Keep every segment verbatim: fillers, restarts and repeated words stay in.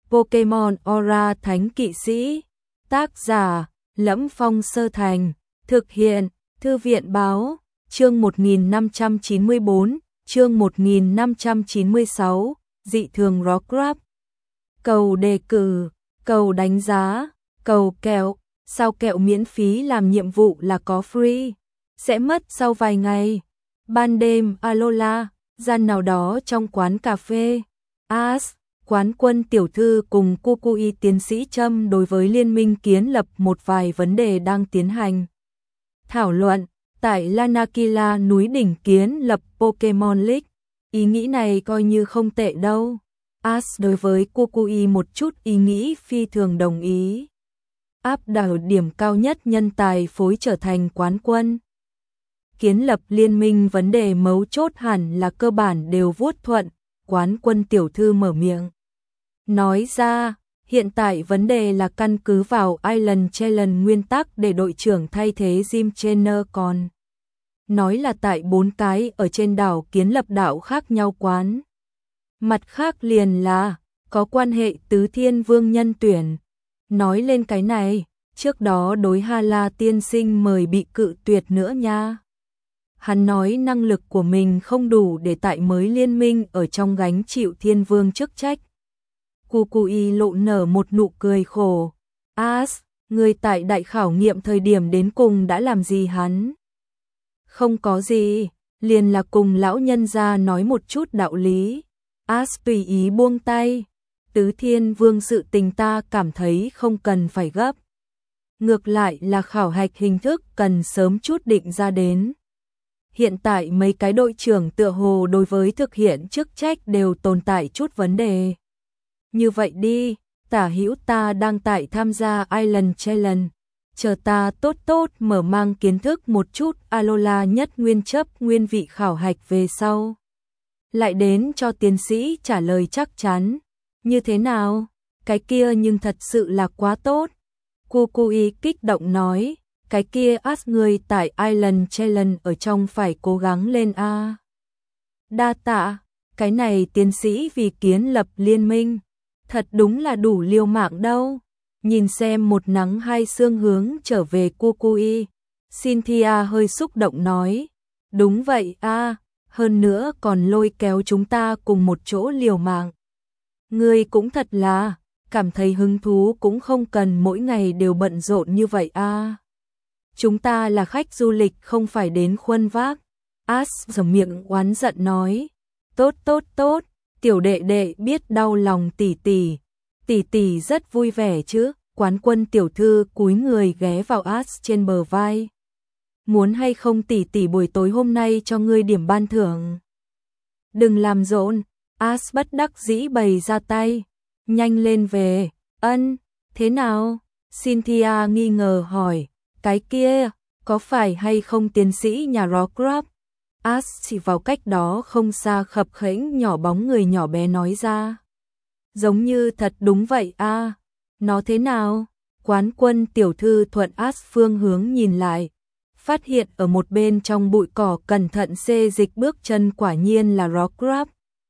Pokemon Aura Thánh Kỵ Sĩ. Tác giả: Lẫm Phong Sơ Thành. Thực hiện: Thư viện Báo. Chương một nghìn năm trăm chín mươi bốn, chương một nghìn năm trăm chín mươi sáu, dị thường Rockruff. Cầu đề cử, cầu đánh giá, cầu kẹo, sao kẹo miễn phí làm nhiệm vụ là có free, sẽ mất sau vài ngày. Ban đêm Alola, gian nào đó trong quán cà phê. As, quán quân tiểu thư cùng Kukui tiến sĩ Trâm đối với liên minh kiến lập một vài vấn đề đang tiến hành thảo luận. Tại Lanakila núi đỉnh kiến lập Pokemon League, ý nghĩ này coi như không tệ đâu. As đối với Kukui một chút ý nghĩ phi thường đồng ý. Áp đảo điểm cao nhất nhân tài phối trở thành quán quân. Kiến lập liên minh vấn đề mấu chốt hẳn là cơ bản đều vuốt thuận, quán quân tiểu thư mở miệng. Nói ra, hiện tại vấn đề là căn cứ vào Island Challenge nguyên tắc để đội trưởng thay thế Jim Trainer, còn nói là tại bốn cái ở trên đảo kiến lập đảo khác nhau quán. Mặt khác liền là có quan hệ tứ thiên vương nhân tuyển. Nói lên cái này, trước đó đối Hà La tiên sinh mời bị cự tuyệt nữa nha. Hắn nói năng lực của mình không đủ để tại mới liên minh ở trong gánh chịu thiên vương chức trách. Kukui lộ nở một nụ cười khổ. As, người tại đại khảo nghiệm thời điểm đến cùng đã làm gì hắn? Không có gì, liền là cùng lão nhân gia nói một chút đạo lý. As tùy ý buông tay. Tứ thiên vương sự tình ta cảm thấy không cần phải gấp. Ngược lại là khảo hạch hình thức cần sớm chút định ra đến. Hiện tại mấy cái đội trưởng tựa hồ đối với thực hiện chức trách đều tồn tại chút vấn đề. Như vậy đi, tả hữu ta đang tại tham gia Island Challenge. Chờ ta tốt tốt mở mang kiến thức một chút Alola nhất nguyên chấp nguyên vị khảo hạch về sau. Lại đến cho tiến sĩ trả lời chắc chắn. Như thế nào? Cái kia nhưng thật sự là quá tốt. Kukui kích động nói, cái kia As người tại Island Challenge ở trong phải cố gắng lên a. Đa tạ, cái này tiến sĩ vì kiến lập liên minh, thật đúng là đủ liều mạng đâu. Nhìn xem một nắng hai sương hướng trở về Kukui, Cynthia hơi xúc động nói, đúng vậy a, hơn nữa còn lôi kéo chúng ta cùng một chỗ liều mạng. Ngươi cũng thật là, cảm thấy hứng thú cũng không cần mỗi ngày đều bận rộn như vậy a. Chúng ta là khách du lịch không phải đến khuân vác. As giở miệng oán giận nói, tốt tốt tốt, tiểu đệ đệ biết đau lòng tỷ tỷ. Tỷ tỷ rất vui vẻ chứ. Quán quân tiểu thư cúi người ghé vào As trên bờ vai. Muốn hay không tỷ tỷ buổi tối hôm nay cho ngươi điểm ban thưởng? Đừng làm rộn. As bất đắc dĩ bày ra tay. Nhanh lên về. Ân, thế nào? Cynthia nghi ngờ hỏi. Cái kia, có phải hay không tiến sĩ nhà Rockruff? As chỉ vào cách đó không xa khập khểnh nhỏ bóng người nhỏ bé nói ra. Giống như thật đúng vậy a. À. Nó thế nào? Quán quân tiểu thư thuận As phương hướng nhìn lại. Phát hiện ở một bên trong bụi cỏ cẩn thận xê dịch bước chân quả nhiên là Rockruff.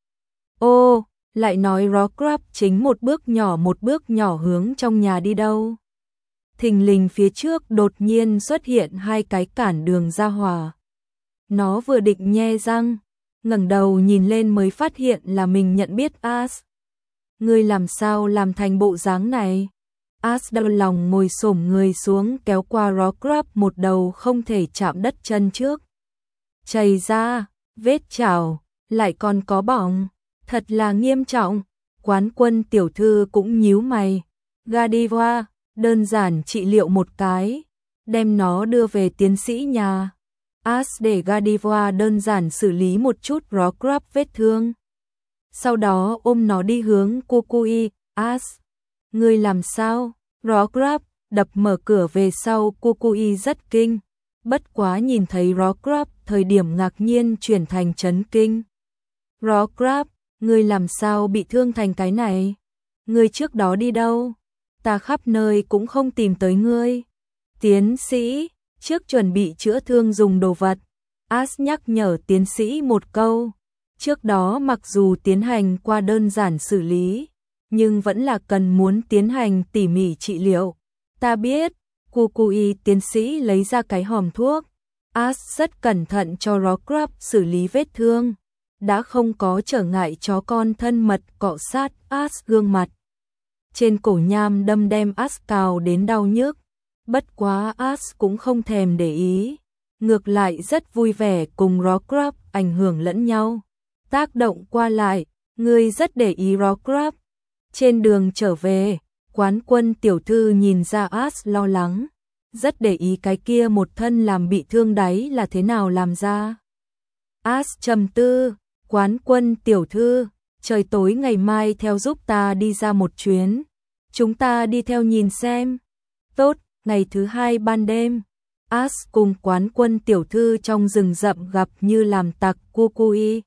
Ô, lại nói Rockruff chính một bước nhỏ một bước nhỏ hướng trong nhà đi đâu. Thình lình phía trước đột nhiên xuất hiện hai cái cản đường ra hỏa. Nó vừa định nhe răng, ngẩng đầu nhìn lên mới phát hiện là mình nhận biết As. Ngươi làm sao làm thành bộ dáng này? As đau lòng ngồi xổm người xuống kéo qua Rockruff một đầu không thể chạm đất chân trước. Chảy ra, vết chảo, lại còn có bỏng, thật là nghiêm trọng. Quán quân tiểu thư cũng nhíu mày. Godiva, đơn giản trị liệu một cái, đem nó đưa về tiến sĩ nhà. As để Godiva đơn giản xử lý một chút Rockruff vết thương. Sau đó ôm nó đi hướng Kukui. As, ngươi làm sao? Rockruff đập mở cửa về sau. Kukui rất kinh, bất quá nhìn thấy Rockruff thời điểm ngạc nhiên chuyển thành chấn kinh. Rockruff, ngươi làm sao bị thương thành cái này? Ngươi trước đó đi đâu? Ta khắp nơi cũng không tìm tới ngươi. Tiến sĩ, trước chuẩn bị chữa thương dùng đồ vật. As nhắc nhở tiến sĩ một câu. Trước đó mặc dù tiến hành qua đơn giản xử lý, nhưng vẫn là cần muốn tiến hành tỉ mỉ trị liệu. Ta biết, Kukui tiến sĩ lấy ra cái hòm thuốc. Ash rất cẩn thận cho Rockruff xử lý vết thương. Đã không có trở ngại chó con thân mật cọ sát Ash gương mặt. Trên cổ nham đâm đem Ash cào đến đau nhức. Bất quá Ash cũng không thèm để ý. Ngược lại rất vui vẻ cùng Rockruff ảnh hưởng lẫn nhau. Tác động qua lại, ngươi rất để ý Rockruff. Trên đường trở về, Quán Quân tiểu thư nhìn ra Ash lo lắng. Rất để ý cái kia một thân làm bị thương đáy là thế nào làm ra. Ash trầm tư, Quán Quân tiểu thư, trời tối ngày mai theo giúp ta đi ra một chuyến. Chúng ta đi theo nhìn xem. Tốt, ngày thứ hai ban đêm. Ash cùng Quán Quân tiểu thư trong rừng rậm gặp như làm tặc Kukui.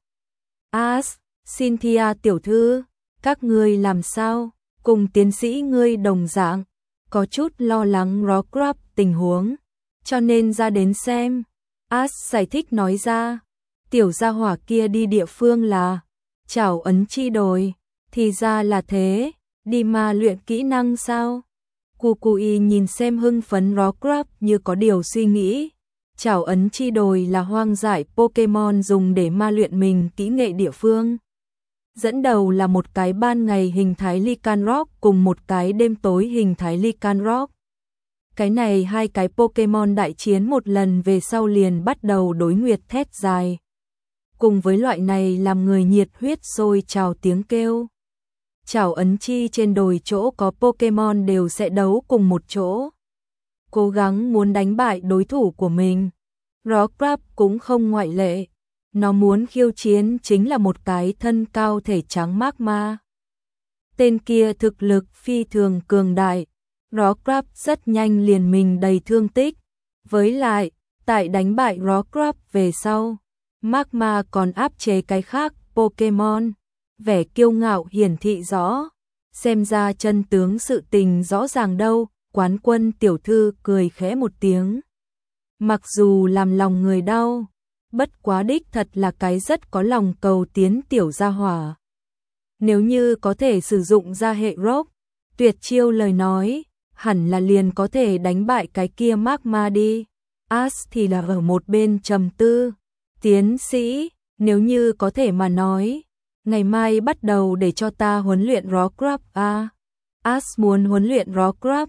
Ash, Cynthia tiểu thư, các ngươi làm sao? Cùng tiến sĩ ngươi đồng dạng, có chút lo lắng Rockruff tình huống, cho nên ra đến xem. Ash giải thích nói ra, tiểu gia hỏa kia đi địa phương là Trảo Ấn Chi Đồi, thì ra là thế, đi ma luyện kỹ năng sao? Kukui nhìn xem hưng phấn Rockruff như có điều suy nghĩ. Trảo Ấn Chi Đồi là hoang dại Pokemon dùng để ma luyện mình kỹ nghệ địa phương. Dẫn đầu là một cái ban ngày hình thái Lycanroc cùng một cái đêm tối hình thái Lycanroc. Cái này hai cái Pokemon đại chiến một lần về sau liền bắt đầu đối nguyệt thét dài. Cùng với loại này làm người nhiệt huyết sôi trào tiếng kêu. Trảo Ấn Chi trên đồi chỗ có Pokemon đều sẽ đấu cùng một chỗ. Cố gắng muốn đánh bại đối thủ của mình. Rockruff cũng không ngoại lệ. Nó muốn khiêu chiến chính là một cái thân cao thể trắng Magma. Tên kia thực lực phi thường cường đại. Rockruff rất nhanh liền mình đầy thương tích. Với lại, tại đánh bại Rockruff về sau, Magma còn áp chế cái khác Pokemon. Vẻ kiêu ngạo hiển thị rõ. Xem ra chân tướng sự tình rõ ràng đâu. Quán Quân tiểu thư cười khẽ một tiếng. Mặc dù làm lòng người đau, bất quá đích thật là cái rất có lòng cầu tiến tiểu gia hỏa. Nếu như có thể sử dụng ra hệ rock, tuyệt chiêu lời nói, hẳn là liền có thể đánh bại cái kia Magma đi. Ash thì là ở một bên trầm tư. Tiến sĩ, nếu như có thể mà nói, ngày mai bắt đầu để cho ta huấn luyện Rockruff a. Ash muốn huấn luyện Rockruff.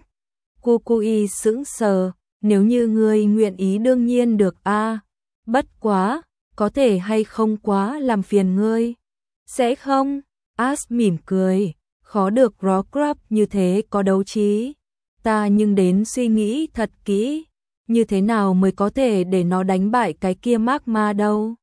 Kukui sững sờ, nếu như ngươi nguyện ý đương nhiên được a. Bất quá, có thể hay không quá làm phiền ngươi. Sẽ không? Ash mỉm cười, khó được Rockruff như thế có đấu trí. Ta nhưng đến suy nghĩ thật kỹ, như thế nào mới có thể để nó đánh bại cái kia Magma đâu.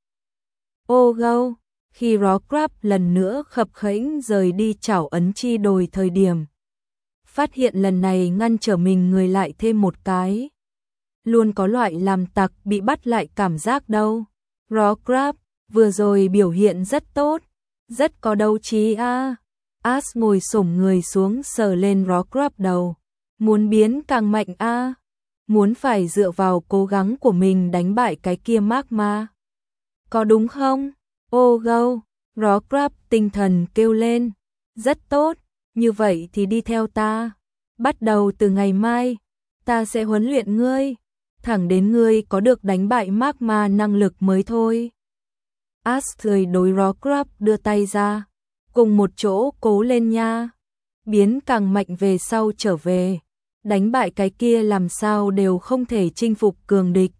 Ô gâu, khi Rockruff lần nữa khập khễnh rời đi Trảo Ấn Chi Đồi thời điểm. Phát hiện lần này ngăn trở mình người lại thêm một cái. Luôn có loại làm tặc bị bắt lại cảm giác đâu. Rockruff, vừa rồi biểu hiện rất tốt, rất có đấu trí a. À. Ash ngồi xổm người xuống sờ lên Rockruff đầu. Muốn biến càng mạnh a. À. Muốn phải dựa vào cố gắng của mình đánh bại cái kia Magma. Có đúng không? Ô gâu, Rockruff tinh thần kêu lên. Rất tốt, như vậy thì đi theo ta. Bắt đầu từ ngày mai, ta sẽ huấn luyện ngươi. Thẳng đến ngươi có được đánh bại Magma năng lực mới thôi. Ash cười đối Rockruff đưa tay ra. Cùng một chỗ cố lên nha. Biến càng mạnh về sau trở về. Đánh bại cái kia làm sao đều không thể chinh phục cường địch.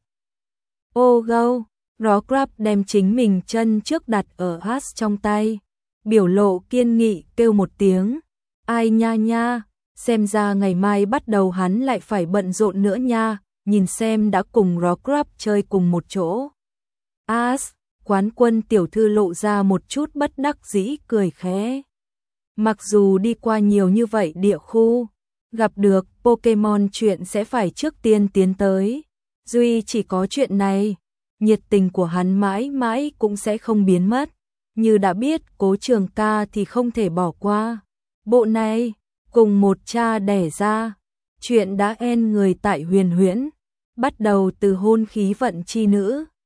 Ô gâu, Rockruff đem chính mình chân trước đặt ở Ash trong tay. Biểu lộ kiên nghị kêu một tiếng. Ai nha nha, xem ra ngày mai bắt đầu hắn lại phải bận rộn nữa nha. Nhìn xem đã cùng Rockruff chơi cùng một chỗ. Ash, Quán Quân tiểu thư lộ ra một chút bất đắc dĩ cười khẽ. Mặc dù đi qua nhiều như vậy địa khu, gặp được Pokemon chuyện sẽ phải trước tiên tiến tới. Duy chỉ có chuyện này, nhiệt tình của hắn mãi mãi cũng sẽ không biến mất. Như đã biết Cố Trường Ca thì không thể bỏ qua. Bộ này, cùng một cha đẻ ra, chuyện đã en người tại Huyền Huyễn. Bắt đầu từ hôn khí vận chi nữ,